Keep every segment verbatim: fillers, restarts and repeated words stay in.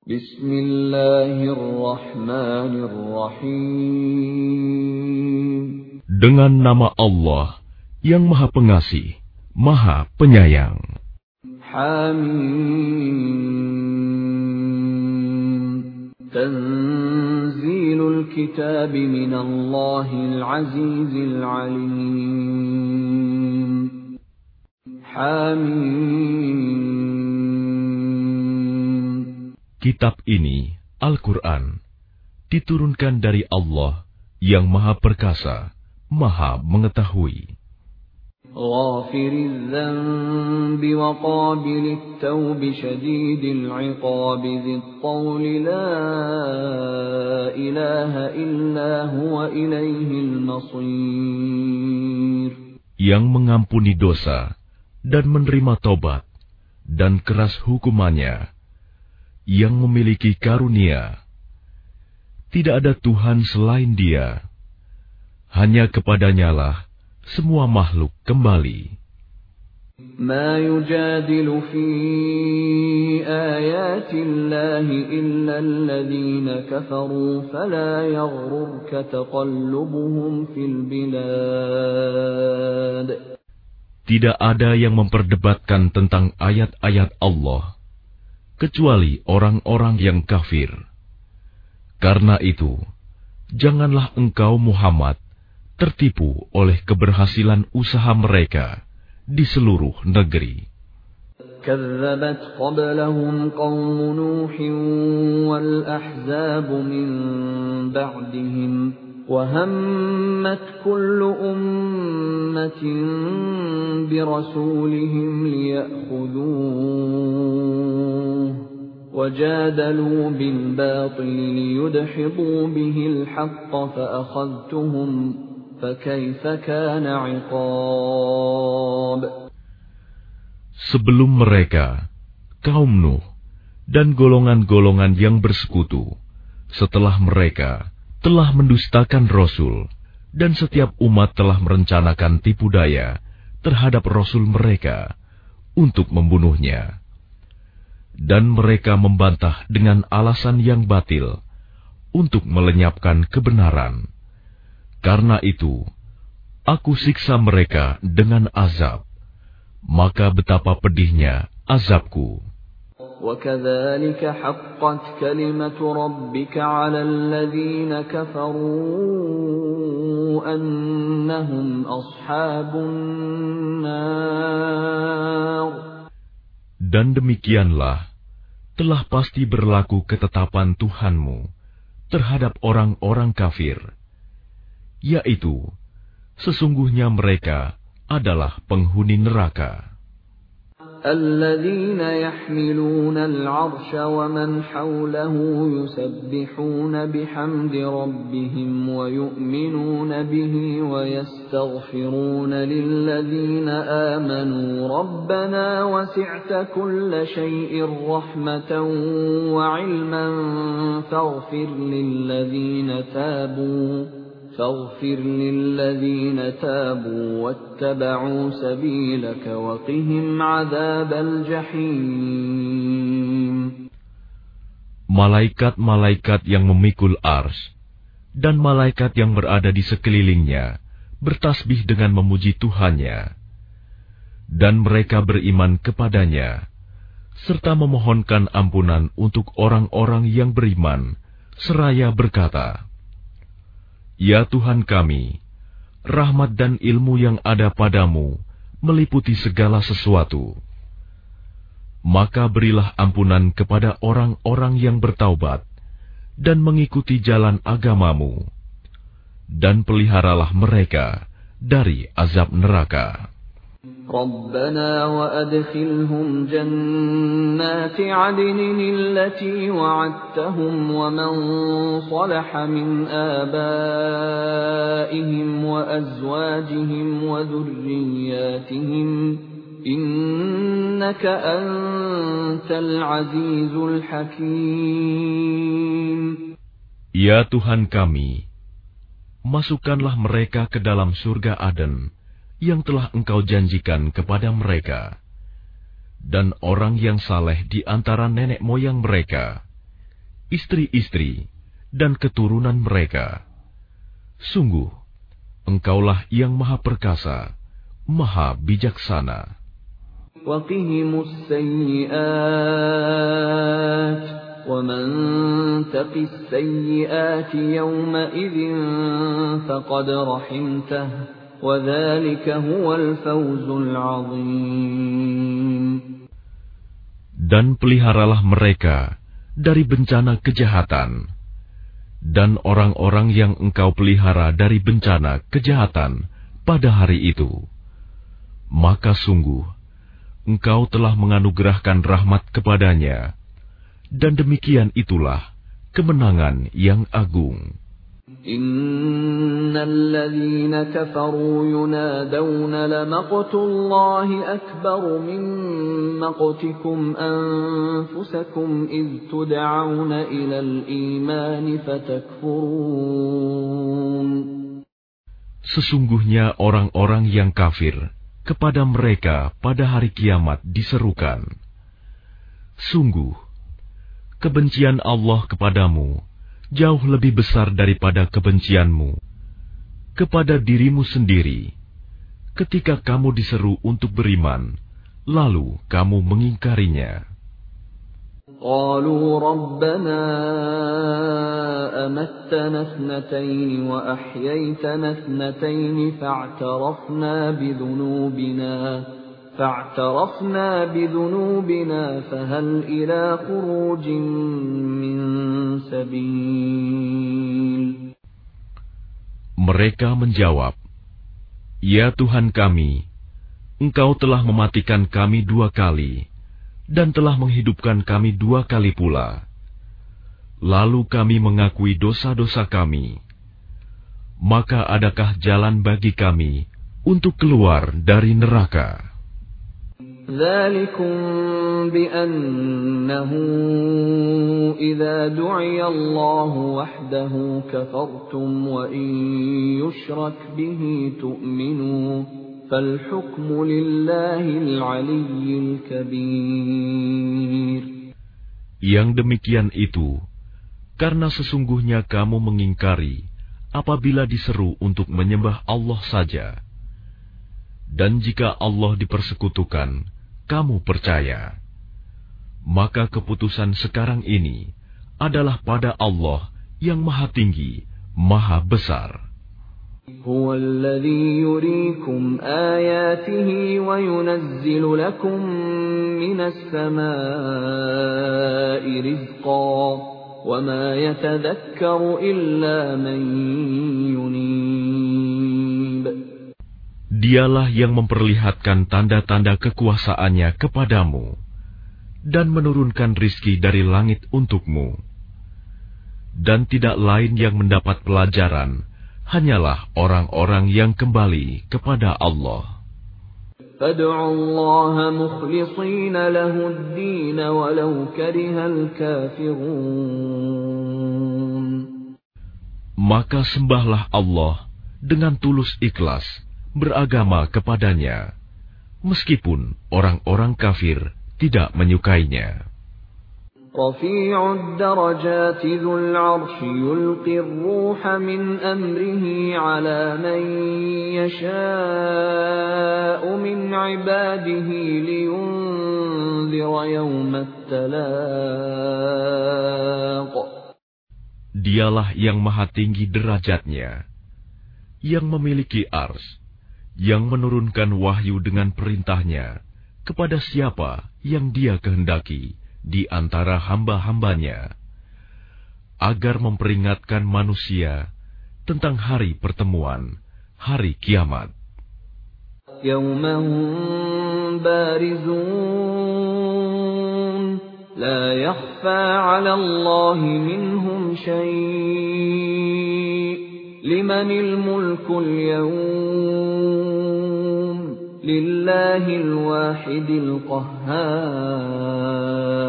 Bismillahirrahmanirrahim. Dengan nama Allah yang Maha Pengasih, Maha Penyayang. Hamim. Tanzilul kitab minallahil azizil alim. Hamim. Kitab ini, Al-Quran, diturunkan dari Allah yang Maha Perkasa, Maha Mengetahui. Ghafiriz dzanbi wa qabilit tawbi syadidil iqabi dzit tawli la ilaha illa huwa ilaihil masir. Yang mengampuni dosa dan menerima tobat dan keras hukumannya, yang memiliki karunia. Tidak ada Tuhan selain Dia. Hanya kepadanyalah semua makhluk kembali. Ma yujadilu fi ayatillahi illa alladhina kafaru fala yaghrurka taqallubuhum fil bilad. Tidak ada yang memperdebatkan tentang ayat-ayat Allah kecuali orang-orang yang kafir. Karena itu, janganlah engkau Muhammad tertipu oleh keberhasilan usaha mereka di seluruh negeri. Kazzabat qablahum qaum Nuhin wal ahzab min ba'dihim wa hammat kullu ummatin bi rasulihim liya'khudhuhu وجادلوا بالباطل ليدحضوا به الحق فأخذتهم فكيف كان عقاب. Sebelum mereka, kaum Nuh dan golongan-golongan yang bersekutu, setelah mereka telah mendustakan Rasul, dan setiap umat telah merencanakan tipu daya terhadap Rasul mereka untuk membunuhnya. Dan mereka membantah dengan alasan yang batil untuk melenyapkan kebenaran. Karena itu, aku siksa mereka dengan azab. Maka betapa pedihnya azabku. وَكَذَلِكَ حَقَّتْ كَلِمَةُ رَبِّكَ عَلَى الَّذِينَ كَفَرُوا أَنَّهُمْ أَصْحَابُ النَّارِ. Dan demikianlah telah pasti berlaku ketetapan Tuhanmu terhadap orang-orang kafir, yaitu sesungguhnya mereka adalah penghuni neraka. الذين يحملون العرش ومن حوله يسبحون بحمد ربهم ويؤمنون به ويستغفرون للذين آمنوا ربنا وسعت كل شيء رحمة وعلما فاغفر للذين تابوا فاغفر للذين تابوا واتبعوا سبيلك وقهم عذاب الجحيم. Malaikat-malaikat yang memikul ars dan malaikat yang berada di sekelilingnya bertasbih dengan memuji Tuhannya, dan mereka beriman kepadanya serta memohonkan ampunan untuk orang-orang yang beriman seraya berkata, Ya Tuhan kami, rahmat dan ilmu yang ada padamu meliputi segala sesuatu. Maka berilah ampunan kepada orang-orang yang bertaubat dan mengikuti jalan agamamu, dan peliharalah mereka dari azab neraka. ربنا وأدخلهم جنات عدن التي وعدتهم ومن صلح من آبائهم وأزواجهم وذرياتهم إنك أنت العزيز الحكيم. Ya Tuhan kami, masukkanlah mereka ke dalam surga Aden yang telah Engkau janjikan kepada mereka, dan orang yang saleh di antara nenek moyang mereka, istri-istri, dan keturunan mereka. Sungguh, Engkaulah yang Maha Perkasa, Maha Bijaksana. وَقِهِمُ السَّيِّئَاتِ وَمَنْ تَقِ السَّيِّئَاتِ يَوْمَئِذٍ فَقَدْ رَحِمْتَهُ وَذَلِكَ هُوَ الْفَوْزُ الْعَظِيمُ. Dan peliharalah mereka dari bencana kejahatan, dan orang-orang yang Engkau pelihara dari bencana kejahatan pada hari itu, maka sungguh Engkau telah menganugerahkan rahmat kepadanya, dan demikian itulah kemenangan yang agung. Innal ladzina kafaru yunadawna lamaqtullahi akbar min maqtikum anfusakum idh tud'auna ilal iman fatakfurun. Sesungguhnya orang-orang yang kafir kepada mereka pada hari kiamat diserukan, sungguh, kebencian Allah kepadamu jauh lebih besar daripada kebencianmu kepada dirimu sendiri ketika kamu diseru untuk beriman, lalu kamu mengingkarinya. قالوا ربنا أمتنا اثنتين وأحييتنا اثنتين فاعترفنا بذنوبنا فاعترفنا بذنوبنا فهل إلى خروج من سبيل. Mereka menjawab, Ya Tuhan kami, Engkau telah mematikan kami dua kali dan telah menghidupkan kami dua kali pula. Lalu kami mengakui dosa-dosa kami. Maka adakah jalan bagi kami untuk keluar dari neraka? ذَلِكُمْ بِأَنَّهُ إِذَا دُعِيَ اللَّهُ وَحْدَهُ كَفَرْتُمْ وَإِنْ يُشْرَكْ بِهِ تُؤْمِنُوا فَالْحُكْمُ لِلَّهِ الْعَلِيِّ الْكَبِيرِ. Yang demikian itu, karena sesungguhnya kamu mengingkari apabila diseru untuk menyembah Allah saja. Dan jika Allah dipersekutukan, kamu percaya. Maka keputusan sekarang ini adalah pada Allah yang Maha Tinggi, Maha Besar. هو الذي يريكم آياته وينزل لكم من السماء رزقا وما يتذكر إلا من ينيب. Dialah yang memperlihatkan tanda-tanda kekuasaannya kepadamu dan menurunkan rizki dari langit untukmu. Dan tidak lain yang mendapat pelajaran hanyalah orang-orang yang kembali kepada Allah. فَادْعُوا اللَّهَ مُخْلِصِينَ لَهُ الدِّينَ وَلَوْ كَرِهَ الْكَافِرُونَ. Maka sembahlah Allah dengan tulus ikhlas beragama kepadanya, meskipun orang-orang kafir tidak menyukainya. رفيع الدرجات ذو العرش يلقي الروح من أمره على من يشاء من عباده لينذر يوم التلاق. Dialah yang maha tinggi derajatnya, yang memiliki ars, yang menurunkan wahyu dengan perintahnya kepada siapa yang Dia kehendaki di antara hamba-hambanya, agar memperingatkan manusia tentang hari pertemuan, hari kiamat. Yawma hum barizun, la yakhfa 'ala Allahi minhum shay', limanil mulkul yawm, lillahil wahidil qahhar.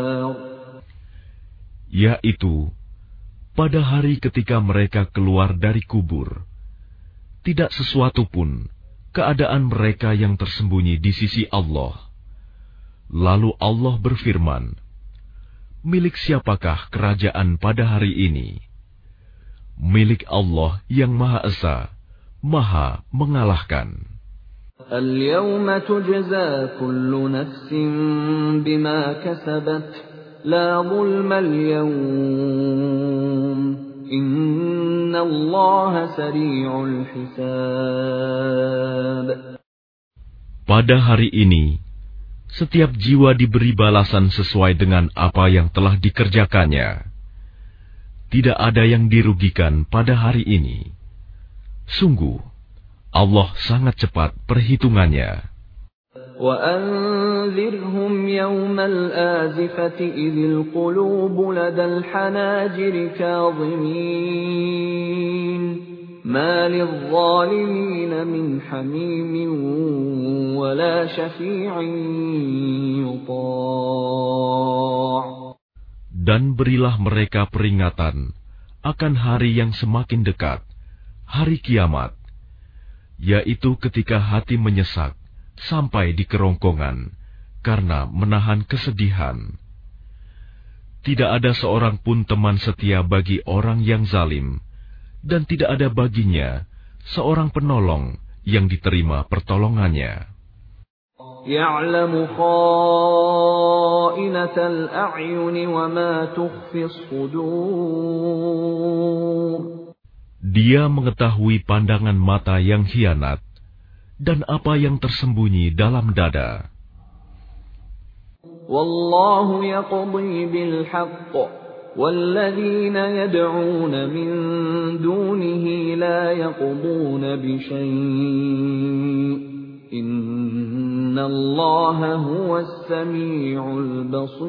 Yaitu, pada hari ketika mereka keluar dari kubur, tidak sesuatu pun keadaan mereka yang tersembunyi di sisi Allah. Lalu Allah berfirman, milik siapakah kerajaan pada hari ini? Milik Allah yang Maha Esa, Maha mengalahkan. Al-yawma tujza kullu nafsin bima kasabat, la zulma al-yawm, inna Allah sari'ul hisab. Pada hari ini, setiap jiwa diberi balasan sesuai dengan apa yang telah dikerjakannya. Tidak ada yang dirugikan pada hari ini. Sungguh, Allah sangat cepat perhitungannya. وَأَنذِرْهُمْ يَوْمَ الْآزِفَةِ إِذِ الْقُلُوبُ لَدَى الْحَنَاجِرِ كَاظِمِينَ مَا لِلظَّالِمِينَ مِنْ حَمِيمٍ وَلَا شَفِيعٍ يُطَاعُ. Dan berilah mereka peringatan akan hari yang semakin dekat, hari kiamat, yaitu ketika hati menyesak sampai di kerongkongan karena menahan kesedihan. Tidak ada seorang pun teman setia bagi orang yang zalim, dan tidak ada baginya seorang penolong yang diterima pertolongannya. يَعْلَمُ خَائِنَةَ الْأَعْيُنِ وَمَا تُخْفِي الصُّدُورُ. Dia mengetahui pandangan mata yang khianat dan apa yang tersembunyi dalam dada. Wallahu yaqdi bil haqq walladzina yad'un min dunihi la yaqduna bi syai'. Innallaha huwas sami'ul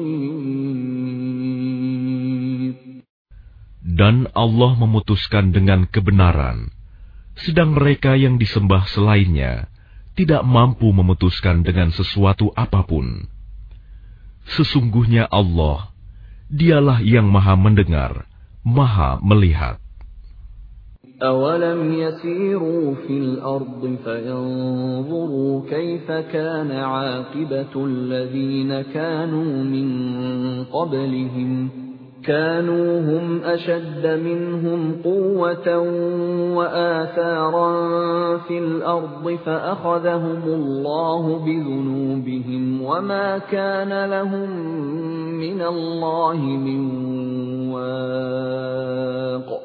basir. Dan Allah memutuskan dengan kebenaran, sedang mereka yang disembah selainnya tidak mampu memutuskan dengan sesuatu apapun. Sesungguhnya Allah, Dialah yang Maha Mendengar, Maha Melihat. أَوَلَمْ يَسِيرُوا فِي الْأَرْضِ فَيَنظُرُوا كَيْفَ كَانَ عَاقِبَةُ الَّذِينَ كَانُوا مِنْ قَبْلِهِمْ كَانُوا هُمْ أَشَدَّ مِنْهُمْ قُوَّةً وَآثَارًا فِي الْأَرْضِ فَأَخَذَهُمُ اللَّهُ بِذُنُوبِهِمْ وَمَا كَانَ لَهُمْ مِنَ اللَّهِ مِنْ وَاقٍ.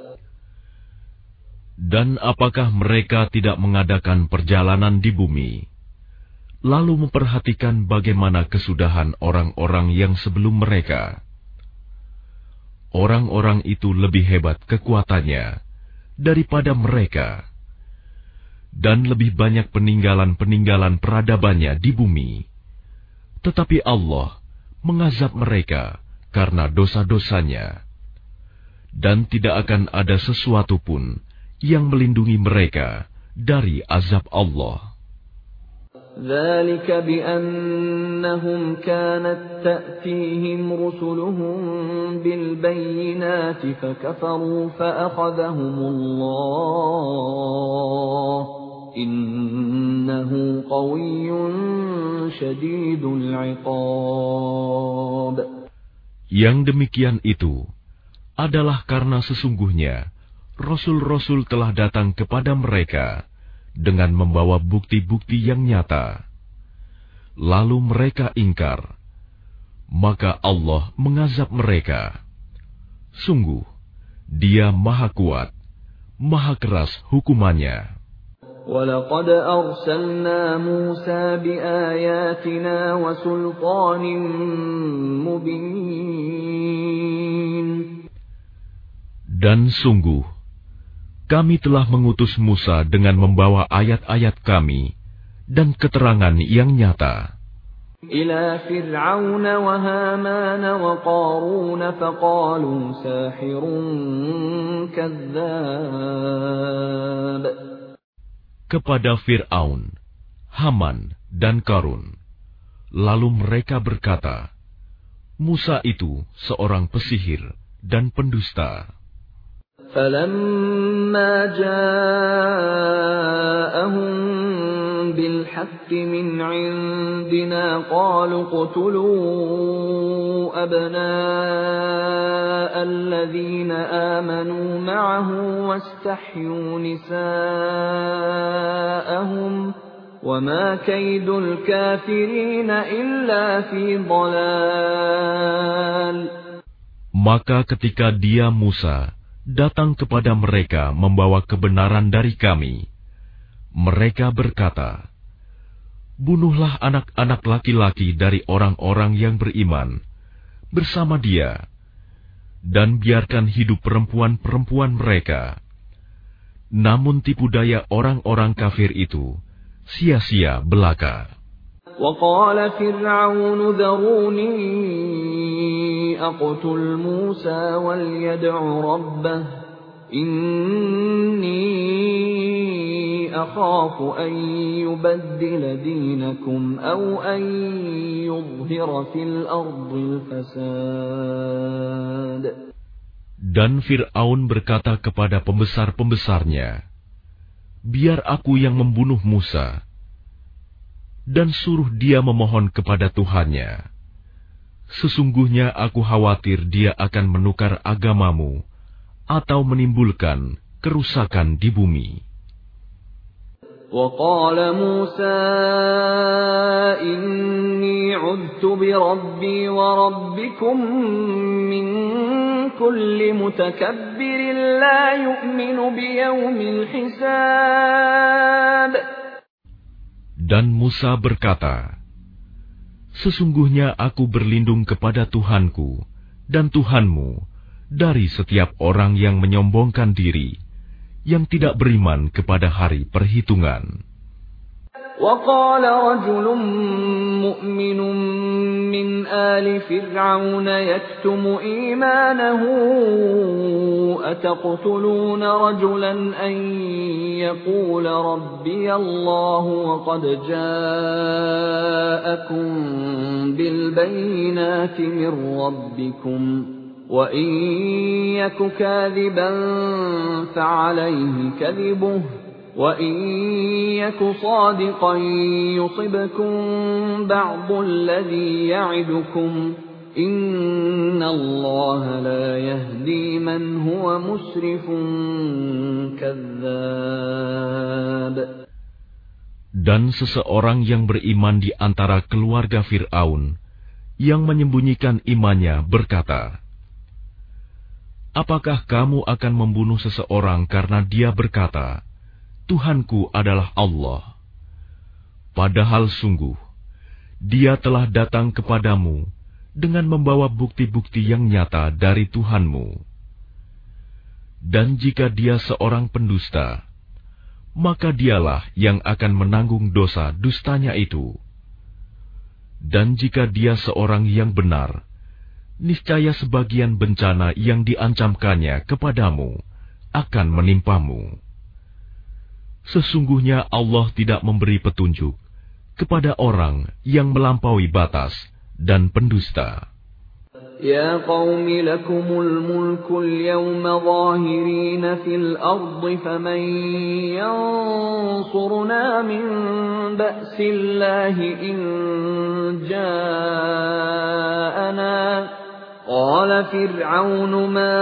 Dan apakah mereka tidak mengadakan perjalanan di bumi, lalu memperhatikan bagaimana kesudahan orang-orang yang sebelum mereka? Orang-orang itu lebih hebat kekuatannya daripada mereka, dan lebih banyak peninggalan-peninggalan peradabannya di bumi. Tetapi Allah mengazab mereka karena dosa-dosanya, dan tidak akan ada sesuatu pun yang melindungi mereka dari azab Allah. ذَلِكَ بِأَنَّهُمْ كَانَتْ تَأْتِيهِمْ رُسُلُهُم بِالْبَيِّنَاتِ فَكَفَرُوا فَأَخَذَهُمُ اللَّهُ إِنَّهُ قَوِيٌّ شَدِيدُ الْعِقَابِ. Yang demikian itu adalah karena sesungguhnya Rasul-Rasul telah datang kepada mereka dengan membawa bukti-bukti yang nyata. Lalu mereka ingkar, maka Allah mengazab mereka. Sungguh, Dia Maha Kuat, Maha Keras hukumannya. وَلَقَدْ أَرْسَلْنَا مُوسَى بِآيَاتِنَا وَسُلْطَانٍ مُبِينٍ. Dan sungguh, kami telah mengutus Musa dengan membawa ayat-ayat kami dan keterangan yang nyata. إِلَى فِرْعَوْنَ وَهَامَانَ وَقَارُونَ فَقَالُوا سَاحِرٌ كَذَّابٌ. Kepada Fir'aun, Haman, dan Qarun. Lalu mereka berkata, Musa itu seorang pesihir dan pendusta. فَلَمَّا جَاءَهُم بالحق من عندنا قالوا اقتلوا أبناء الذين آمنوا معه واستحيوا نساءهم وما كيد الكافرين إلا في ضلال. Maka ketika dia Musa datang kepada mereka membawa kebenaran dari kami, mereka berkata, "Bunuhlah anak-anak laki-laki dari orang-orang yang beriman bersama dia, dan biarkan hidup perempuan-perempuan mereka." Namun tipu daya orang-orang kafir itu sia-sia belaka. وقال فرعون ذروني أقتل موسى وليدع ربه إني أخاف أن يبدل دينكم أو أن يظهر في الأرض الفساد. Dan Fir'aun berkata kepada pembesar-pembesarnya, "Biar aku yang membunuh Musa, dan suruh dia memohon kepada Tuhannya. Sesungguhnya aku khawatir dia akan menukar agamamu atau menimbulkan kerusakan di bumi." وقال موسى إني عذت بربي وربكم من كل متكبر لا يؤمن بيوم الحساب. Dan Musa berkata, "Sesungguhnya aku berlindung kepada Tuhanku dan Tuhanmu dari setiap orang yang menyombongkan diri, yang tidak beriman kepada hari perhitungan." وقال رجل مؤمن من آل فرعون يكتم إيمانه أتقتلون رجلا أن يقول ربي الله وقد جاءكم بالبينات من ربكم وإن يك كاذبا فعليه كذبه وَإِنْ يَكُ صَادِقًا يُصِبْكُمْ بَعْضُ الَّذِي يَعِدُكُمْ إِنَّ اللَّهَ لَا يَهْدِي مَنْ هُوَ مُسْرِفٌ كَذَّابٌ. Dan seseorang yang beriman di antara keluarga Fir'aun yang menyembunyikan imannya berkata, "Apakah kamu akan membunuh seseorang karena dia berkata, Tuhanku adalah Allah, padahal sungguh dia telah datang kepadamu dengan membawa bukti-bukti yang nyata dari Tuhanmu. Dan jika dia seorang pendusta, maka dialah yang akan menanggung dosa dustanya itu. Dan jika dia seorang yang benar, niscaya sebagian bencana yang diancamkannya kepadamu akan menimpamu. Sesungguhnya Allah tidak memberi petunjuk kepada orang yang melampaui batas dan pendusta." Ya qaumi lakumul mulkul yawma zahirina fil ardi faman yansuruna min ba'sillahi in ja'ana. قال فرعون ما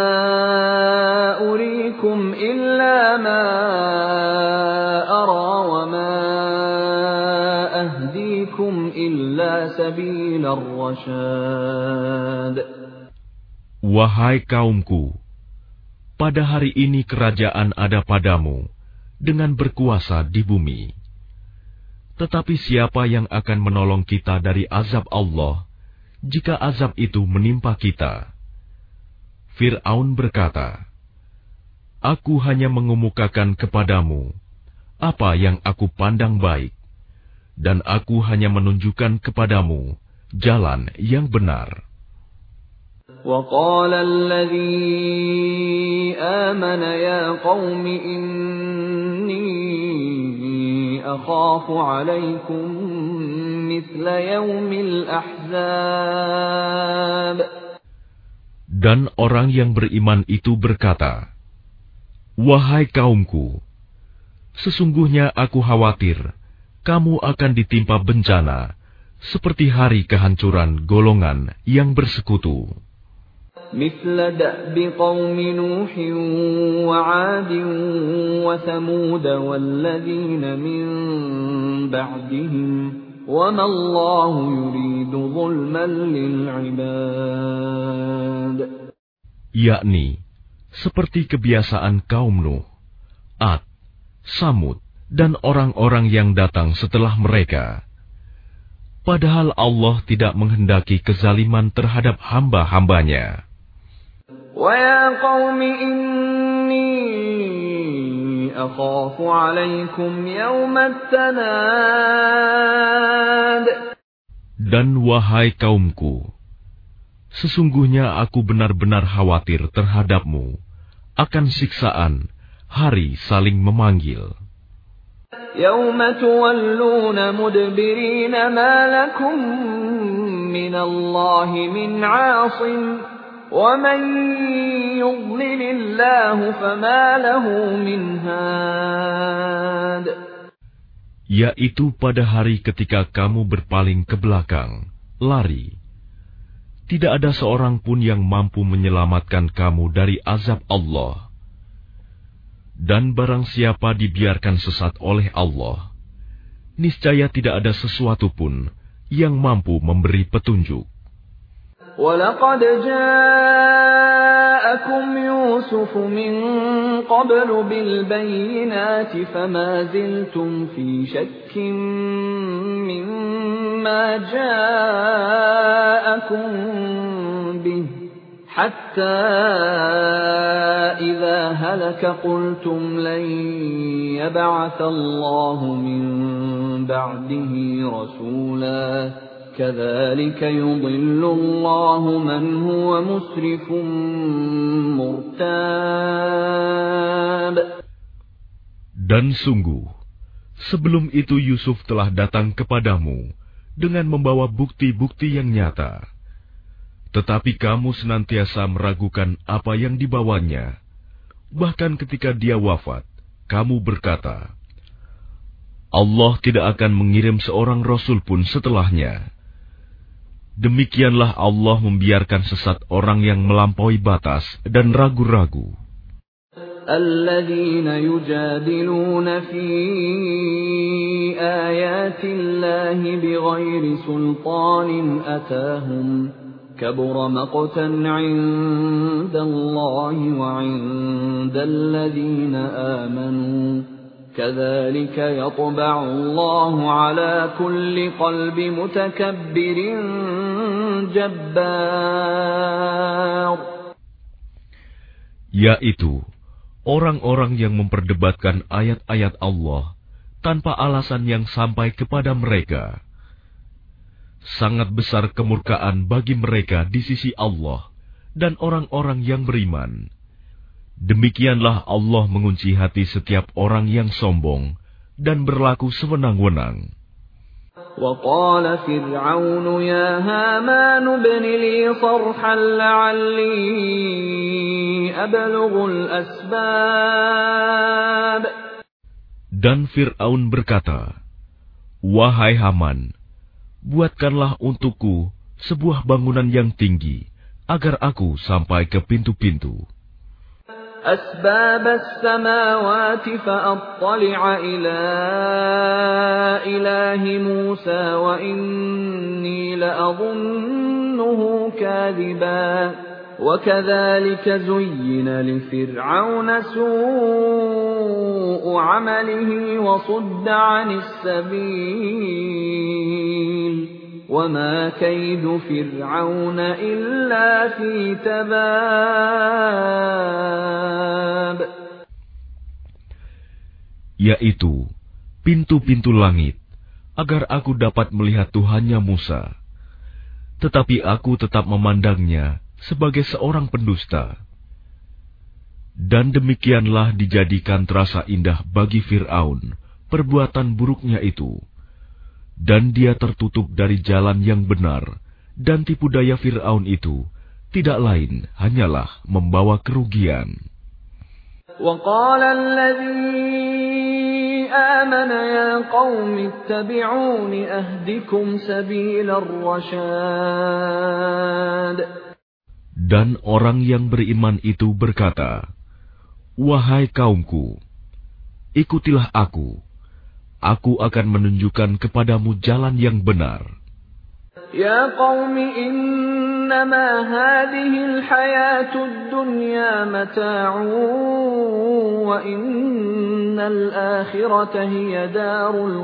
أريكم إلا ما أرى وما أهديكم إلا سبيل الرشاد. Wahai kaumku, pada hari ini kerajaan ada padamu dengan berkuasa di bumi. Tetapi siapa yang akan menolong kita dari azab Allah jika azab itu menimpa kita? Fir'aun berkata, "Aku hanya mengemukakan kepadamu apa yang aku pandang baik, dan aku hanya menunjukkan kepadamu jalan yang benar." وقال الذي آمن يا قوم إني أخاف عليكم مثل يوم الأحزاب. Dan orang yang beriman itu berkata, "Wahai kaumku, sesungguhnya aku khawatir kamu akan ditimpa bencana seperti hari kehancuran golongan yang bersekutu. مثل دأب قوم نوح وعاد وثمود والذين من بعدهم وما الله يريد ظلما للعباد. Yakni seperti kebiasaan kaum Nuh, Ad, Samud, dan orang-orang yang datang setelah mereka. Padahal Allah tidak menghendaki kezaliman terhadap hamba-hambanya. وَيَا قَوْمِ إِنِّي أَخَافُ عَلَيْكُمْ يَوْمَ التَّنَادِ. Dan wahai kaumku, sesungguhnya aku benar-benar khawatir terhadapmu akan siksaan hari saling memanggil. يَوْمَ تُوَلُّونَ مُدْبِرِينَ مَا لَكُمْ مِنَ اللَّهِ مِنْ عَاصِمٍ وَمَنْ يُضْلِلِ اللَّهُ فَمَا لَهُ مِنْ هَادٍ. Yaitu pada hari ketika kamu berpaling ke belakang, lari. Tidak ada seorang pun yang mampu menyelamatkan kamu dari azab Allah. Dan barang siapa dibiarkan sesat oleh Allah, niscaya tidak ada sesuatu pun yang mampu memberi petunjuk. وَلَقَدْ جَاءَكُمْ يُوسُفُ مِنْ قَبْلُ بِالْبَيِّنَاتِ فَمَا زِلْتُمْ فِي شَكٍّ مِّمَّا جَاءَكُمْ بِهِ حَتَّى إِذَا هَلَكَ قُلْتُمْ لَنْ يَبْعَثَ اللَّهُ مِنْ بَعْدِهِ رَسُولًا كَذَلِكَ يُضِلُّ اللَّهُ مَنْ هُوَ مُسْرِفٌ مُرْتَابٌ. Dan sungguh, sebelum itu Yusuf telah datang kepadamu dengan membawa bukti-bukti yang nyata. Tetapi kamu senantiasa meragukan apa yang dibawanya. Bahkan ketika dia wafat, kamu berkata, Allah tidak akan mengirim seorang rasul pun setelahnya. Demikianlah Allah membiarkan sesat orang yang melampaui batas dan ragu-ragu. الذين يجادلون في آيات الله بغير سلطان أتاهم كبر مقتا عند الله وعند الذين آمنوا كذلك يطبع الله على كل قلب متكبر جبار. Yaitu orang-orang yang memperdebatkan ayat-ayat Allah tanpa alasan yang sampai kepada mereka. Sangat besar kemurkaan bagi mereka di sisi Allah dan orang-orang yang beriman. Demikianlah Allah mengunci hati setiap orang yang sombong dan berlaku sewenang-wenang. وَقَالَ فِرْعَوْنُ يَا هَامَانُ ابْنِ لِي صَرْحًا لَعَلِّي أَبْلُغُ الْأَسْبَابَ. Dan Fir'aun berkata, Wahai Haman, buatkanlah untukku sebuah bangunan yang tinggi, agar aku sampai ke pintu-pintu. أسباب السماوات فأطلع إلى إله موسى وإني لأظنه كاذبا وكذلك زين لفرعون سوء عمله وصد عن السبيل وما كيد فرعون إلا في تباب. Yaitu pintu-pintu langit, agar aku dapat melihat Tuhannya Musa. Tetapi aku tetap memandangnya sebagai seorang pendusta. Dan demikianlah dijadikan terasa indah bagi Fir'aun perbuatan buruknya itu. Dan dia tertutup dari jalan yang benar, dan tipu daya Fir'aun itu tidak lain hanyalah membawa kerugian. وقال الذي آمن يا قوم اتبعون أهدكم سبيل الرشاد. Dan orang yang beriman itu berkata, "Wahai kaumku, ikutilah aku. Aku akan menunjukkan kepadamu jalan yang benar." Ya qaumi innama hadhil hayatud dunya mata'un wa innal akhirata hiya darul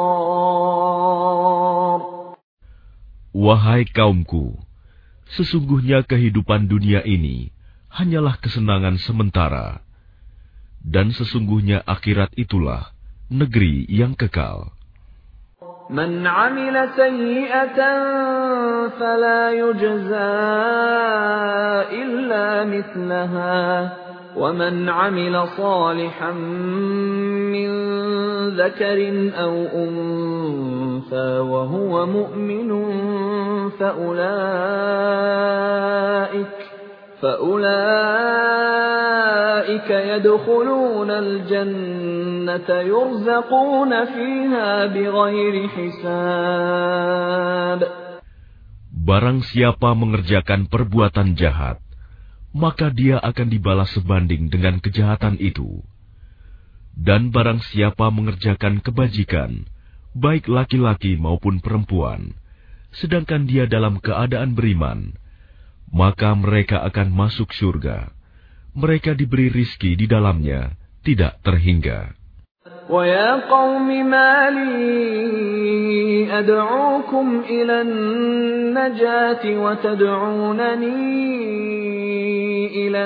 qarar. Wahai kaumku, sesungguhnya kehidupan dunia ini hanyalah kesenangan sementara, dan sesungguhnya akhirat itulah negeri yang kekal. Man 'amila sayyi'atan fala yujza illa mithlaha wa man 'amila salihan min dhakarin aw untha wa huwa mu'minun fa ulaika فَأُولَئِكَ يَدْخُلُونَ الْجَنَّةَ يُرْزَقُونَ فِيهَا بِغَيْرِ حِسَابٍ. Barang siapa mengerjakan perbuatan jahat, maka dia akan dibalas sebanding dengan kejahatan itu. Dan barang siapa mengerjakan kebajikan, baik laki-laki maupun perempuan, sedangkan dia dalam keadaan beriman, maka mereka akan masuk surga. Mereka diberi rizki di dalamnya, tidak terhingga. Wa ya qaumi ma li ad'ukum ila an-najati wa tad'unani ila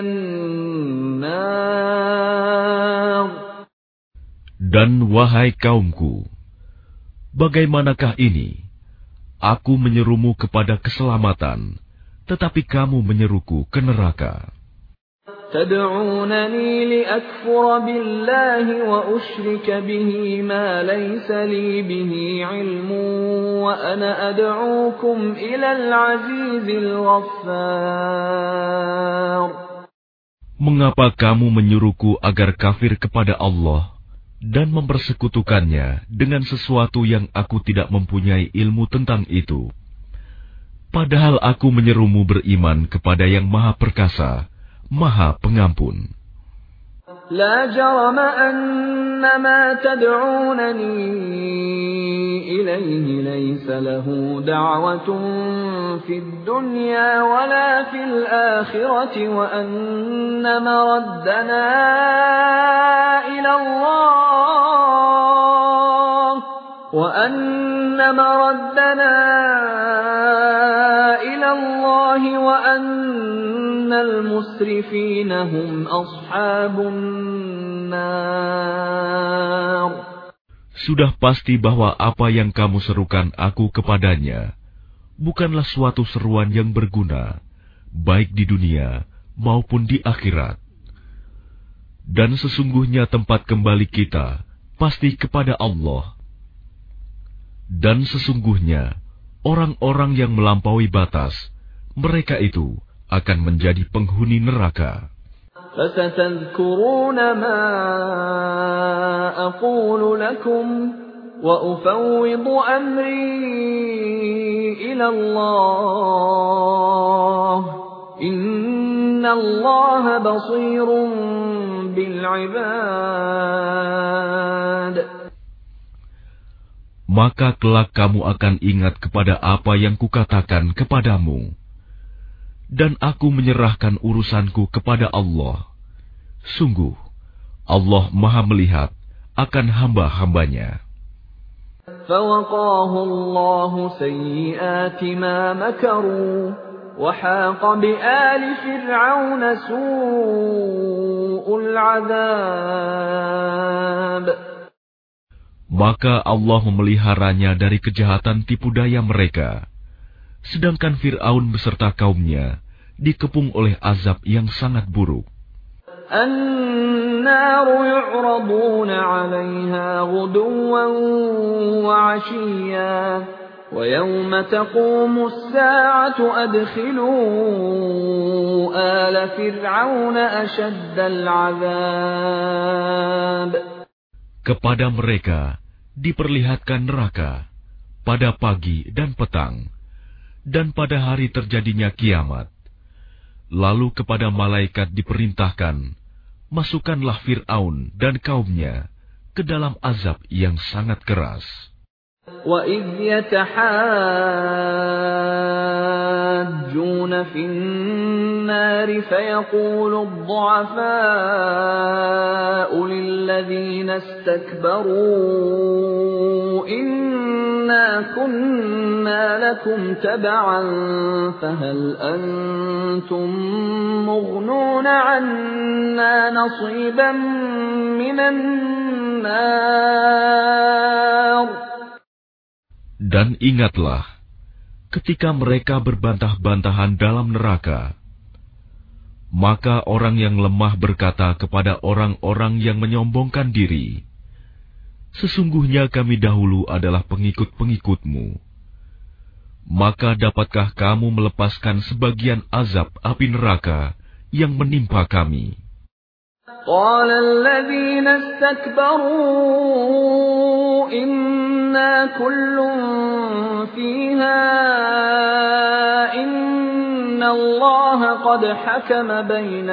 an-nar. Dan wahai kaumku, bagaimanakah ini? Aku menyerumu kepada keselamatan, tetapi kamu menyeruku ke neraka. Tad'unani liakfura billahi wa usyrika bihi ma laysa li bihi ilmun wa ana ad'ukum ilal azizil ghaffar. Mengapa kamu menyuruhku agar kafir kepada Allah dan mempersekutukannya dengan sesuatu yang aku tidak mempunyai ilmu tentang itu? Padahal aku menyerumu beriman kepada yang Maha Perkasa, Maha Pengampun. La jarama anna ma tad'unani ilayhi laysa lahu da'watun fid dunya wala fil akhirati wa anna maraddana ila Allah wa anna maraddana ila Allah wa annal musrifina hum ashabun nar. Sudah pasti bahwa apa yang kamu serukan aku kepadanya bukanlah suatu seruan yang berguna, baik di dunia maupun di akhirat. Dan sesungguhnya tempat kembali kita pasti kepada Allah. Dan sesungguhnya orang-orang yang melampaui batas, mereka itu akan menjadi penghuni neraka. فَسَتَذْكُرُونَ مَا أَقُولُ لَكُمْ وَأُفَوِّضُ أَمْرِي إِلَى اللَّهِ إِنَّ اللَّهَ بَصِيرٌ بِالْعِبَادِ. Maka kelak kamu akan ingat kepada apa yang kukatakan kepadamu. Dan aku menyerahkan urusanku kepada Allah. Sungguh, Allah Maha melihat akan hamba-hambanya. فَوَقَاهُ اللَّهُ سَيِّئَاتِ مَا مَكَرُوا وَحَاقَ بِآلِ فِرْعَوْنَ سُوءُ الْعَذَابِ. Maka Allah memeliharanya dari kejahatan tipu daya mereka, sedangkan Fir'aun beserta kaumnya dikepung oleh azab yang sangat buruk. النَّارُ يُعْرَضُونَ عَلَيْهَا غُدُوًّا وَعَشِيًّا وَيَوْمَ تَقُومُ السَّاعَةُ أَدْخِلُوا آلَ فِرْعَوْنَ أَشَدَّ الْعَذَابِ. Kepada mereka diperlihatkan neraka pada pagi dan petang, dan pada hari terjadinya kiamat. Lalu kepada malaikat diperintahkan, masukkanlah Fir'aun dan kaumnya ke dalam azab yang sangat keras. وَإِذْ يَتَحَاجُّونَ فِي النَّارِ فَيَقُولُ الضُّعَفَاءُ لِلَّذِينَ اسْتَكْبَرُوا إِنَّا كُنَّا لَكُمْ تَبَعًا فَهَلْ أَنْتُمْ مُغْنُونَ عَنَّا نَصِيبًا مِنَ النَّارِ. Dan ingatlah, ketika mereka berbantah-bantahan dalam neraka, maka orang yang lemah berkata kepada orang-orang yang menyombongkan diri, sesungguhnya kami dahulu adalah pengikut-pengikutmu. Maka dapatkah kamu melepaskan sebagian azab api neraka yang menimpa kami? قال الذين استكبروا إنا كل فيها إن الله قد حكم بين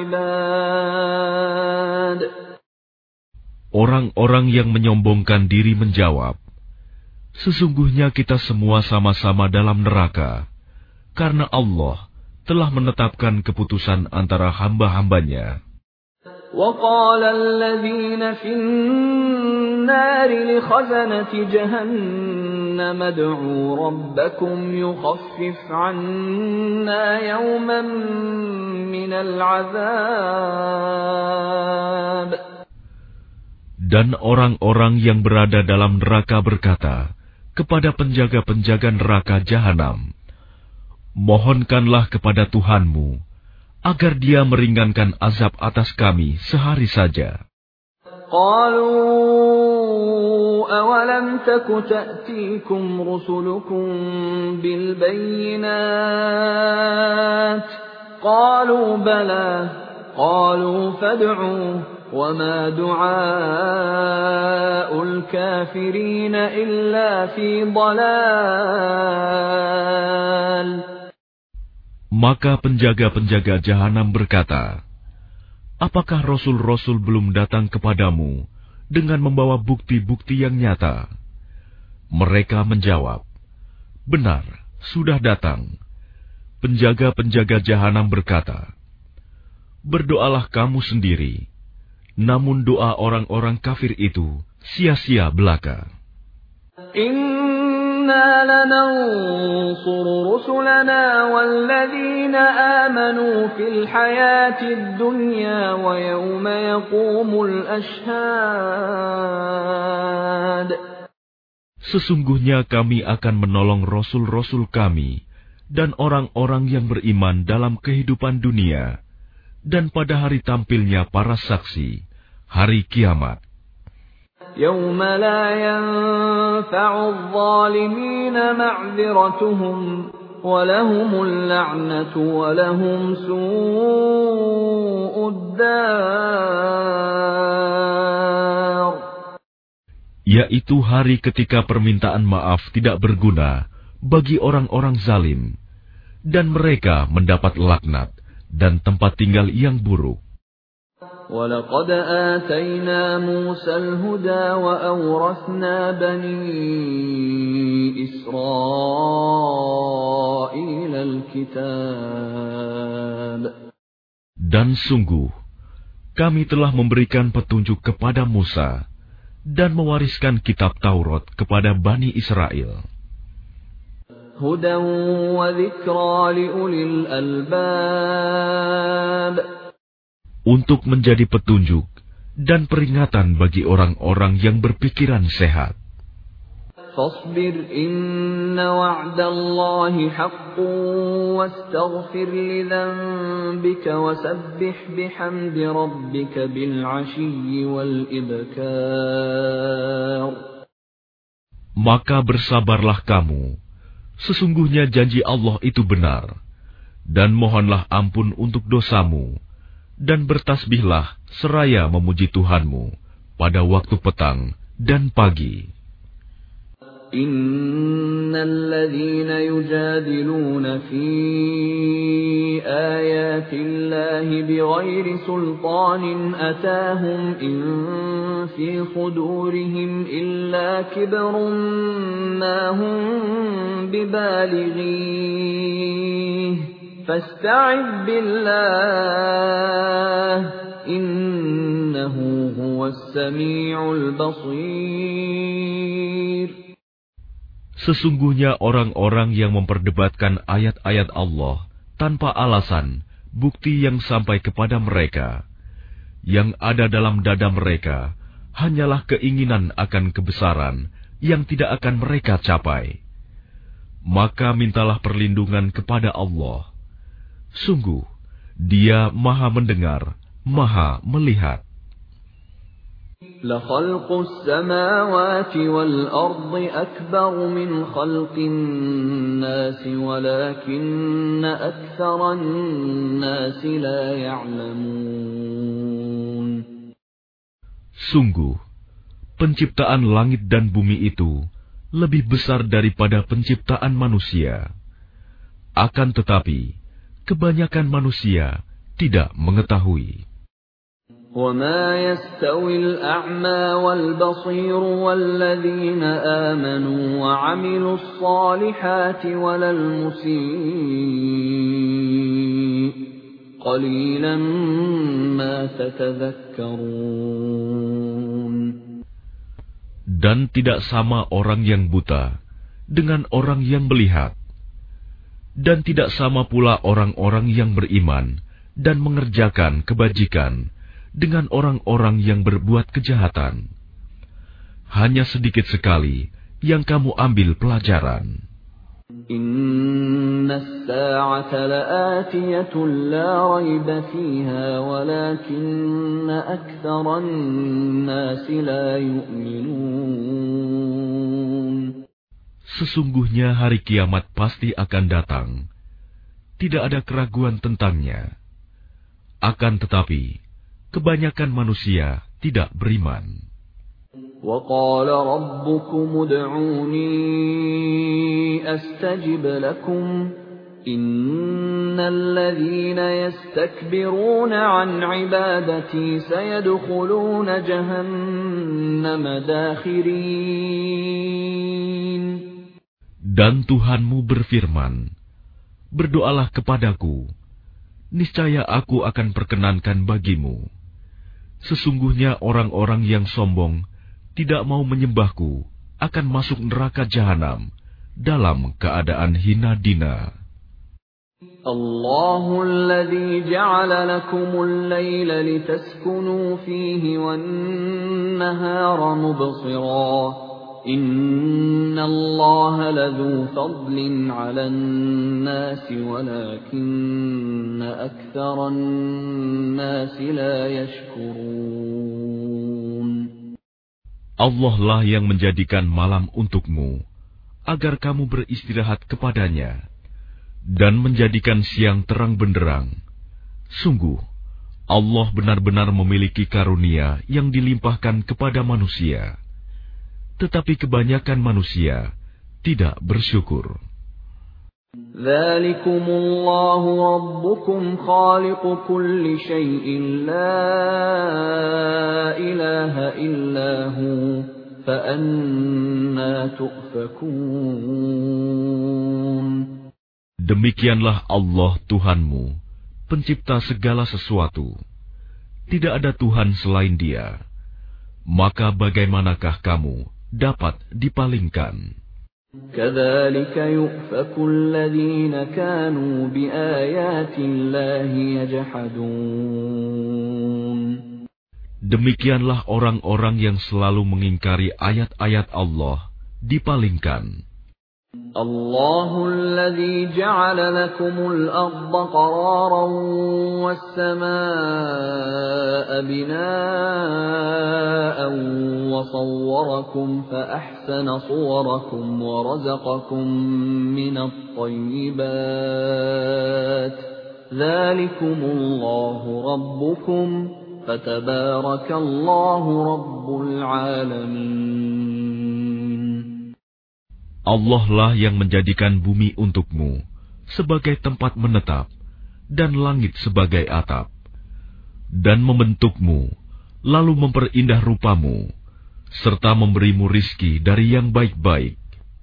العباد. Orang-orang yang menyombongkan diri menjawab, sesungguhnya kita semua sama-sama dalam neraka, karena Allah telah menetapkan keputusan antara hamba-hambanya. وَقَالَ الَّذِينَ فِي النَّارِ لِخَزَنَةِ جَهَنَّمَ ادْعُوا رَبَّكُمْ يُخَفِّفْ عَنَّا يَوْمًا مِنَ الْعَذَابِ. Dan orang-orang yang berada dalam neraka berkata kepada penjaga-penjaga neraka Jahanam, mohonkanlah kepada Tuhanmu agar dia meringankan azab atas kami sehari saja. قالوا أولم تك تأتيكم رسلكم بالبينات قالوا بلى قالوا فادعوا وما دعاء الكافرين إلا في ضلال. Maka penjaga-penjaga Jahanam berkata, apakah Rasul-Rasul belum datang kepadamu dengan membawa bukti-bukti yang nyata? Mereka menjawab, benar, sudah datang. Penjaga-penjaga Jahanam berkata, berdoalah kamu sendiri, namun doa orang-orang kafir itu sia-sia belaka. إِنَّا لَنَنصُرُ رُسُلَنَا وَالَّذِينَ آمَنُوا فِي الْحَيَاةِ الدُّنْيَا وَيَوْمَ يَقُومُ الْأَشْهَادُ. Sesungguhnya kami akan menolong Rasul-Rasul kami dan orang-orang yang beriman dalam kehidupan dunia, dan pada hari tampilnya para saksi, hari kiamat. يَوْمَ لَا يَنفَعُ الظَّالِمِينَ مَعْذِرَتُهُمْ وَلَهُمُ اللَّعْنَةُ وَلَهُمْ سُوءُ الدَّارِ. Yaitu hari ketika permintaan maaf tidak berguna bagi orang-orang zalim, dan mereka mendapat laknat dan tempat tinggal yang buruk. وَلَقَدْ آتَيْنَا مُوسَى الْهُدَى وَأَوْرَثْنَا بَنِي إِسْرَائِيلَ الْكِتَابَ. Dan sungguh, kami telah memberikan petunjuk kepada Musa dan mewariskan kitab Taurat kepada Bani Israel. هُدًى وَذِكْرَى لِأُولِي الْأَلْبَابِ. Untuk menjadi petunjuk dan peringatan bagi orang-orang yang berpikiran sehat. فاصبر إن وعد الله حق واستغفر لذنبك وسبح بحمد ربك بالعشي والإبكار. Maka bersabarlah kamu, sesungguhnya janji Allah itu benar, dan mohonlah ampun untuk dosamu, dan bertasbihlah seraya memuji Tuhanmu pada waktu petang dan pagi. Innal ladzina yujadiluna fi ayatillahi bighairi sultanin atahum in fi khudurihim illa kibrun ma hum bibalighi fasta'iz billah innahu huwas sami'ul basir. Sesungguhnya orang-orang yang memperdebatkan ayat-ayat Allah tanpa alasan, bukti yang sampai kepada mereka, yang ada dalam dada mereka hanyalah keinginan akan kebesaran yang tidak akan mereka capai. Maka mintalah perlindungan kepada Allah. Sungguh, Dia Maha Mendengar, Maha Melihat. لَخَلْقُ السَّمَاوَاتِ وَالْأَرْضِ أَكْبَرُ مِنْ خَلْقِ النَّاسِ وَلَكِنَّ أَكْثَرَ النَّاسِ لَا يَعْلَمُونَ. Sungguh, penciptaan langit dan bumi itu lebih besar daripada penciptaan manusia. Akan tetapi, kebanyakan manusia tidak mengetahui. وَمَا يَسْتَوِي الْأَعْمَى وَالْبَصِيرُ وَالَّذِينَ آمَنُوا وَعَمِلُوا الصَّالِحَاتِ وَلَا الْمُسِيءُ قَلِيلًا مَا تَتَذَكَّرُونَ. Dan tidak sama orang yang buta dengan orang yang melihat, dan tidak sama pula orang-orang yang beriman dan mengerjakan kebajikan dengan orang-orang yang berbuat kejahatan. Hanya sedikit sekali yang kamu ambil pelajaran. Inna as-sa'ata la'atiyatun la rayba fiha walakinna aktsaran nasi la yu'minun. Sesungguhnya hari kiamat pasti akan datang. Tidak ada keraguan tentangnya. Akan tetapi, kebanyakan manusia tidak beriman. وَقَالَ رَبُّكُمُ ادْعُونِي أَسْتَجِبْ لَكُمْ إِنَّ الَّذِينَ يَسْتَكْبِرُونَ عَنْ عِبَادَتِي سَيَدْخُلُونَ جَهَنَّمَ دَاخِرِينَ. Dan Tuhanmu berfirman, berdoalah kepadaku, niscaya aku akan perkenankan bagimu. Sesungguhnya orang-orang yang sombong tidak mau menyembahku akan masuk neraka jahanam dalam keadaan hina dina. Allahul ladzi ja'ala lakumul laila litaskunu fihi wan nahara mubsira. Innallaha ladzu fadlin 'alan nasi walakinna aktsaran nasi la yashkurun. Allah lah yang menjadikan malam untukmu agar kamu beristirahat kepadanya, dan menjadikan siang terang benderang. Sungguh, Allah benar-benar memiliki karunia yang dilimpahkan kepada manusia. Tetapi kebanyakan manusia tidak bersyukur. Dzalikumullahu rabbukum khaliqu kulli syai'in la ilaha illahu fa anna tu'fakun. Demikianlah Allah Tuhanmu, pencipta segala sesuatu. Tidak ada Tuhan selain Dia. Maka bagaimanakah kamu dapat dipalingkan? Kadzalika yu'faku alladziina kaanuu biaayatillahi yajhadun. Demikianlah orang-orang yang selalu mengingkari ayat-ayat Allah dipalingkan. Allahul ladzi ja'ala lakumul arda qararan was samaa'a binaa'an وصوركم فأحسن صوركم ورزقكم من الطيبات ذلكم الله ربكم فتبارك الله رب العالمين. Allah lah yang menjadikan bumi untukmu sebagai tempat menetap dan langit sebagai atap, dan membentukmu, lalu memperindah rupamu, serta memberimu rizki dari yang baik-baik.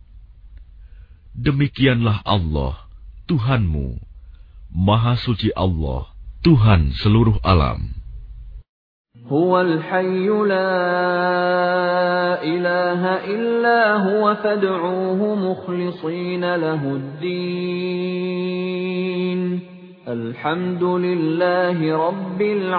Demikianlah Allah, Tuhanmu, Maha Suci Allah, Tuhan seluruh alam. Huwal hayyu la ilaha illa huwa fad'uuhu mukhlishina lahud-din. Alhamdulillahi rabbil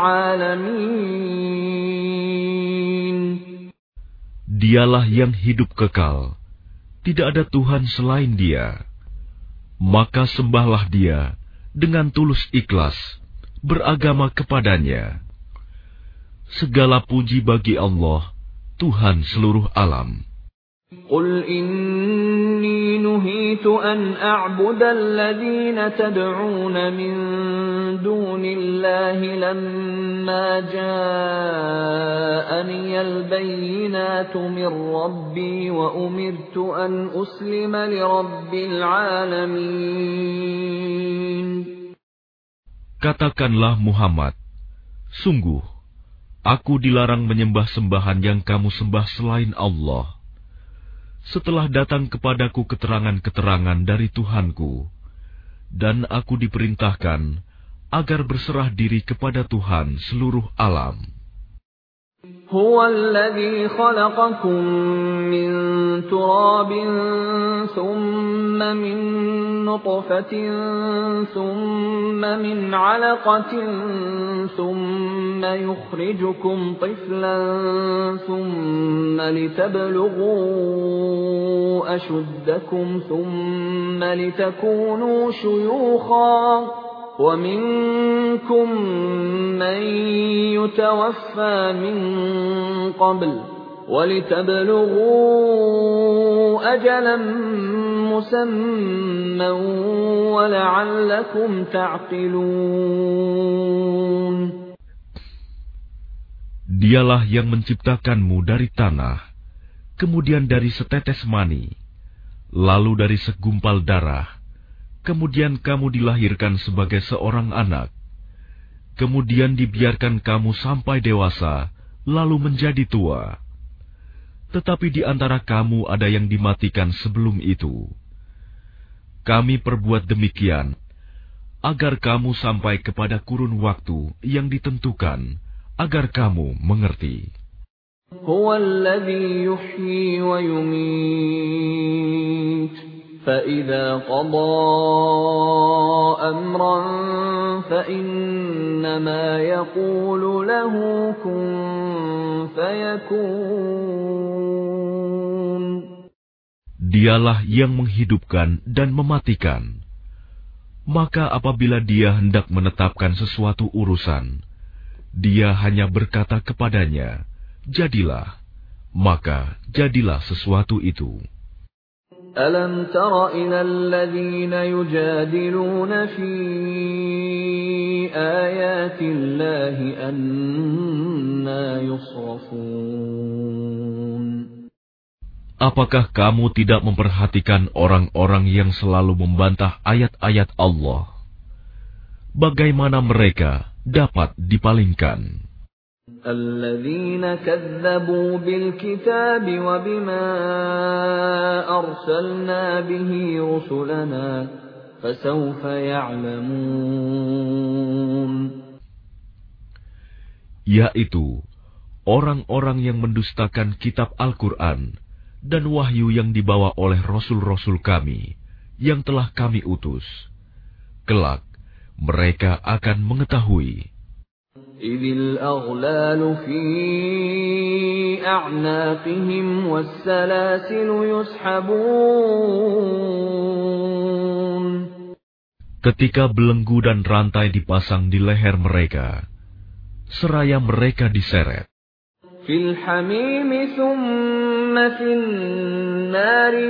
alamin. Dialah yang hidup kekal, tidak ada Tuhan selain Dia. Maka sembahlah Dia dengan tulus ikhlas, beragama kepadanya. Segala puji bagi Allah, Tuhan seluruh alam. Qul inni nuhitu an a'buda alladhina tad'una min dunillahi lamma ja'ani al-bayyinatu min rabbi wa umirtu an uslima li rabbil alamin. Katakanlah Muhammad, sungguh, aku dilarang menyembah sembahan yang kamu sembah selain Allah. Setelah datang kepadaku keterangan-keterangan dari Tuhanku, dan aku diperintahkan agar berserah diri kepada Tuhan seluruh alam. Huwa alladhi khalaqakum min turabin thumma min nutfatin thumma min 'alaqatin thumma yukhrijukum tiflan thumma litablughu ashuddakum thumma litakunu shuyukhan وَمِنكُم مَّن يُتَوَفَّى مِن قَبْلُ وَلِتَبْلُغُوا أَجَلًا مُّسَمًّى وَلَعَلَّكُمْ تَعْقِلُونَ. Dialah yang menciptakanmu dari tanah, kemudian dari setetes mani, lalu dari segumpal darah. Kemudian kamu dilahirkan sebagai seorang anak. Kemudian dibiarkan kamu sampai dewasa, lalu menjadi tua. Tetapi di antara kamu ada yang dimatikan sebelum itu. Kami perbuat demikian, agar kamu sampai kepada kurun waktu yang ditentukan, agar kamu mengerti. Huwa alladhi yuhyi wa yumeet. فَإِذَا قَضَى أَمْرًا فَإِنَّمَا يَقُولُ لَهُ كُن فَيَكُونُ. Dialah yang menghidupkan dan mematikan. Maka apabila Dia hendak menetapkan sesuatu urusan, Dia hanya berkata kepadanya, jadilah, maka jadilah sesuatu itu. أَلَمْ تَرَ إِلَى الَّذِينَ يُجَادِلُونَ فِي آيَاتِ اللَّهِ أَنَّىٰ يُصْرَفُونَ. Apakah kamu tidak memperhatikan orang-orang yang selalu membantah ayat-ayat Allah? Bagaimana mereka dapat dipalingkan? الذين كذبوا بالكتاب وبما أرسلنا به رسلنا فسوف يعلمون. Yaitu orang-orang yang mendustakan kitab Al-Quran dan wahyu yang dibawa oleh rasul-rasul kami yang telah kami utus. Kelak mereka akan mengetahui. إِذِ الْأَغْلَالُ فِي أَعْنَاقِهِمْ وَالسَّلَاسِلُ يُسْحَبُونَ. Ketika belenggu dan rantai dipasang di leher mereka, seraya mereka diseret. fil hamim thumma fin nari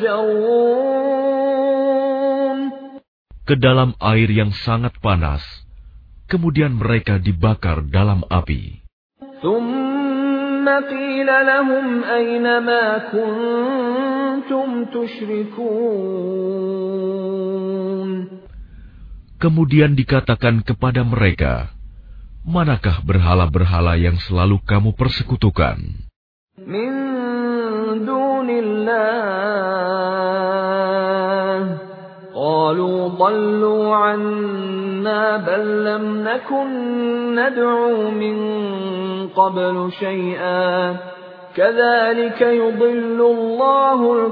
yusjarun. Ke dalam air yang sangat panas, kemudian mereka dibakar dalam api. Thumma qila lahum ayna ma kuntum tushrikun. Kemudian dikatakan kepada mereka, manakah berhala-berhala yang selalu kamu persekutukan? Min dunillah. Qalu dhallu 'anna bal lam nakun nad'u min qablu shay'an. Kadzalika yudhillu Allahul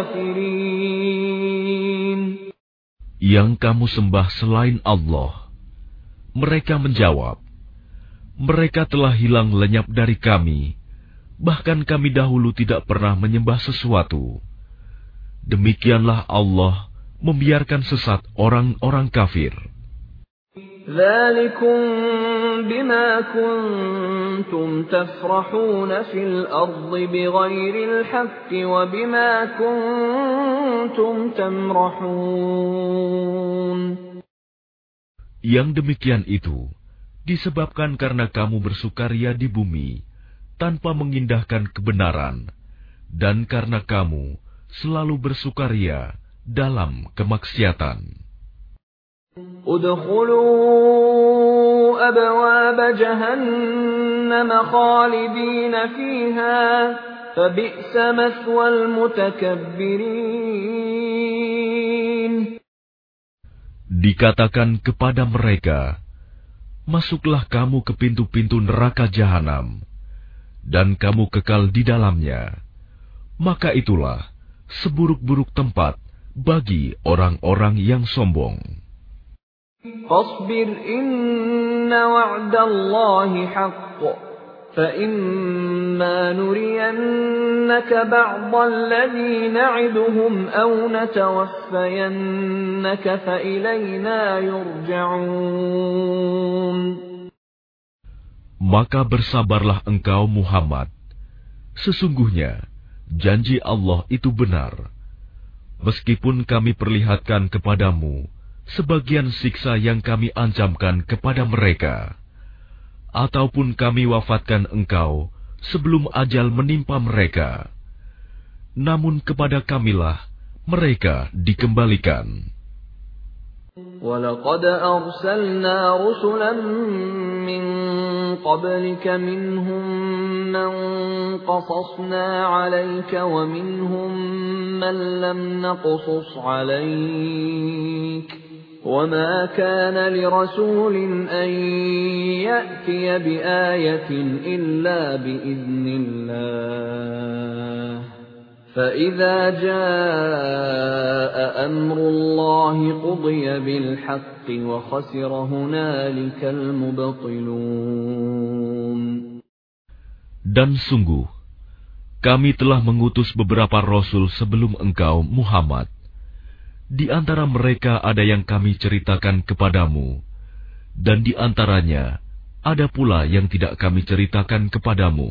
kafirin. Yang kamu sembah selain Allah. Mereka menjawab, mereka telah hilang lenyap dari kami, bahkan kami dahulu tidak pernah menyembah sesuatu. Demikianlah Allah membiarkan sesat orang-orang kafir. Dzalikum bima kuntum tafrahuna fil ardi bighairil haqqi wa bima kuntum tamrahun. Yang demikian itu disebabkan karena kamu bersukaria di bumi tanpa mengindahkan kebenaran, dan karena kamu selalu bersukaria dalam kemaksiatan. Udkhulu abwaab jahannam khalidina fiha fabi'sa mathwal mutakabbirin. Dikatakan kepada mereka, masuklah kamu ke pintu-pintu neraka jahanam, dan kamu kekal di dalamnya. Maka itulah seburuk-buruk tempat bagi orang-orang yang sombong. Fasbir inna wa'dallahi haqq, fa imma nuriyannaka ba'dal ladzi na'iduhum aw natawaffayannaka fa ilayna yurja'un. Maka bersabarlah engkau Muhammad. Sesungguhnya janji Allah itu benar. Meskipun kami perlihatkan kepadamu sebagian siksa yang kami ancamkan kepada mereka, ataupun kami wafatkan engkau sebelum ajal menimpa mereka, namun kepada kamilah mereka dikembalikan. وَلَقَدْ أَرْسَلْنَا رُسُلًا مِّن قَبْلِكَ مِنْهُم مَّن قَصَصْنَا عَلَيْكَ وَمِنْهُم مَّن لَّمْ نَقْصُصْ عَلَيْكَ وَمَا كَانَ لِرَسُولٍ أَن يَأْتِيَ بِآيَةٍ إِلَّا بِإِذْنِ اللَّهِ فَإِذَا جَاءَ أَمْرُ اللَّهِ قُضِيَ بِالْحَقِّ وَخَسِرَ هُنَالِكَ الْمُبْطِلُونَ. Dan sungguh, kami telah mengutus beberapa rasul sebelum engkau, Muhammad. Di antara mereka ada yang kami ceritakan kepadamu, dan di antaranya ada pula yang tidak kami ceritakan kepadamu.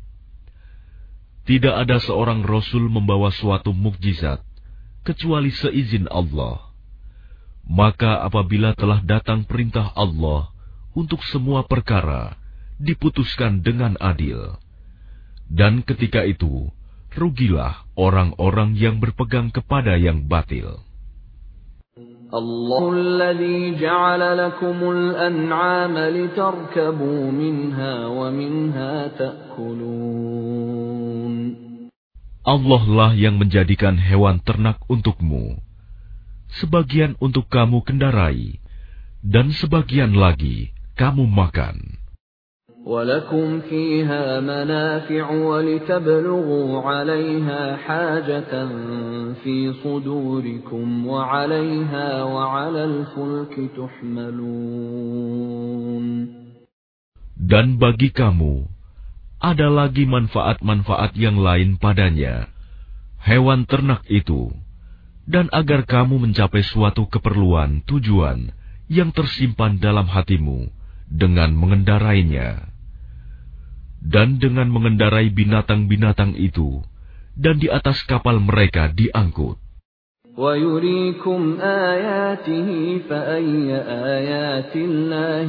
Tidak ada seorang rasul membawa suatu mukjizat kecuali seizin Allah. Maka apabila telah datang perintah Allah untuk semua perkara, diputuskan dengan adil. Dan ketika itu, rugilah orang-orang yang berpegang kepada yang batil. Allahul ladzi ja'ala lakumul an'ama litarkabu minha wa minha ta'kulun. Allah lah yang menjadikan hewan ternak untukmu, sebagian untuk kamu kendarai, dan sebagian lagi kamu makan. وَلَكُمْ فِيهَا مَنَافِعُ وَلِتَبْلُغُوا عَلَيْهَا حَاجَةً فِي صُدُورِكُمْ وَعَلَيْهَا وَعَلَى الْفُلْكِ تُحْمَلُونَ. Dan bagi kamu ada lagi manfaat-manfaat yang lain padanya, hewan ternak itu, dan agar kamu mencapai suatu keperluan tujuan yang tersimpan dalam hatimu dengan mengendarainya. dan dengan mengendarai binatang-binatang itu, dan di atas kapal mereka diangkut. وَيُرِيكُمْ آيَاتِهِ فَأَيَّ آيَاتِ اللَّهِ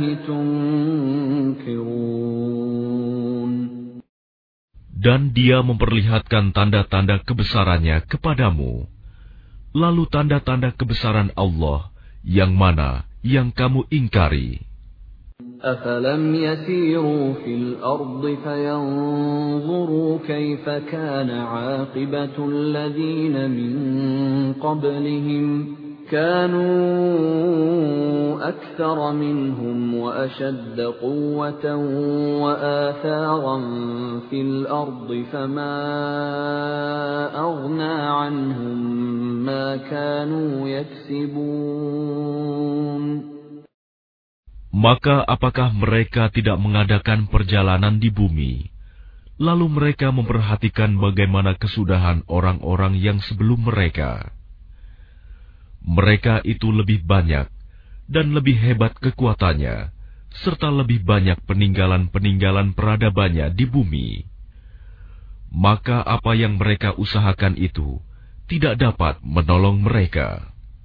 تُنْكِرُونَ. Dan Dia memperlihatkan tanda-tanda kebesarannya kepadamu. Lalu tanda-tanda kebesaran Allah yang mana yang kamu ingkari? أَفَلَمْ يَسِيرُوا فِي الْأَرْضِ فَيَنْظُرُوا كَيْفَ كَانَ عَاقِبَةُ الَّذِينَ مِنْ قَبْلِهِمْ كَانُوا أَكْثَرَ مِنْهُمْ وَأَشَدَّ قُوَّةً وَآثَارًا فِي الْأَرْضِ فَمَا أَغْنَى عَنْهُمْ مَا كَانُوا يَكْسِبُونَ. Maka apakah mereka tidak mengadakan perjalanan di bumi, lalu mereka memperhatikan bagaimana kesudahan orang-orang yang sebelum mereka? Mereka itu lebih banyak dan lebih hebat kekuatannya, serta lebih banyak peninggalan-peninggalan peradabannya di bumi. Maka apa yang mereka usahakan itu tidak dapat menolong mereka.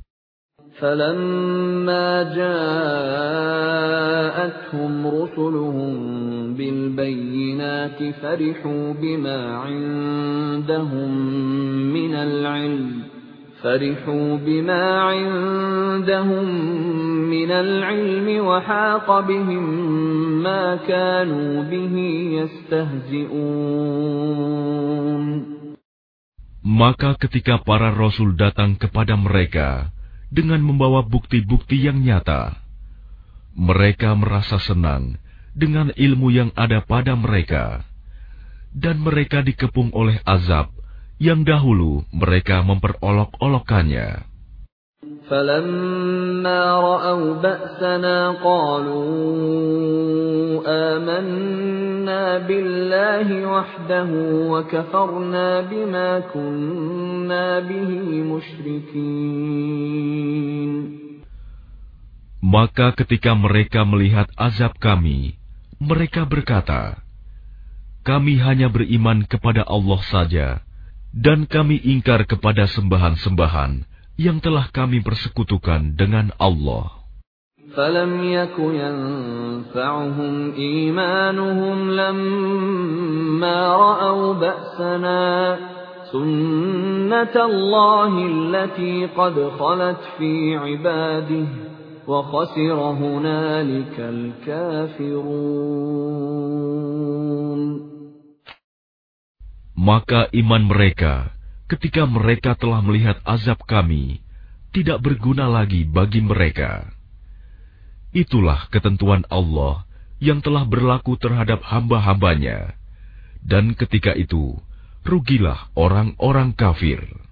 فَلَمَّا جَاءَتْهُمْ رُسُلُهُم بِالْبَيِّنَاتِ فَرِحُوا بِمَا عِندَهُم مِّنَ الْعِلْمِ فَرِحُوا بِمَا عِندَهُم مِّنَ الْعِلْمِ وَحَاقَ بِهِم مَّا كَانُوا بِهِ يَسْتَهْزِئُونَ. Maka ketika para rasul datang kepada mereka dengan membawa bukti-bukti yang nyata, mereka merasa senang dengan ilmu yang ada pada mereka, dan mereka dikepung oleh azab yang dahulu mereka memperolok-olokkannya. فَلَمَّا رَأَوْا بَأْسَنَا قَالُوا آمَنَّا بِاللَّهِ وَحْدَهُ وَكَفَرْنَا بِمَا كُنَّا بِهِ مُشْرِكِينَ. Maka ketika mereka melihat azab kami, mereka berkata, kami hanya beriman kepada Allah saja, dan kami ingkar kepada sembahan-sembahan yang telah kami persekutukan dengan Allah. فَلَمْ يَكُ يَنفَعُهُمْ إِيمَانُهُمْ لَمَّا رَأَوْا بَأْسَنَا سُنَّةَ اللَّهِ الَّتِي قَدْ خَلَتْ فِي عِبَادِهِ وَخَسِرَ هُنَالِكَ الْكَافِرُونَ. Maka iman mereka ketika mereka telah melihat azab kami tidak berguna lagi bagi mereka. Itulah ketentuan Allah yang telah berlaku terhadap hamba-hambanya, dan ketika itu rugilah orang-orang kafir.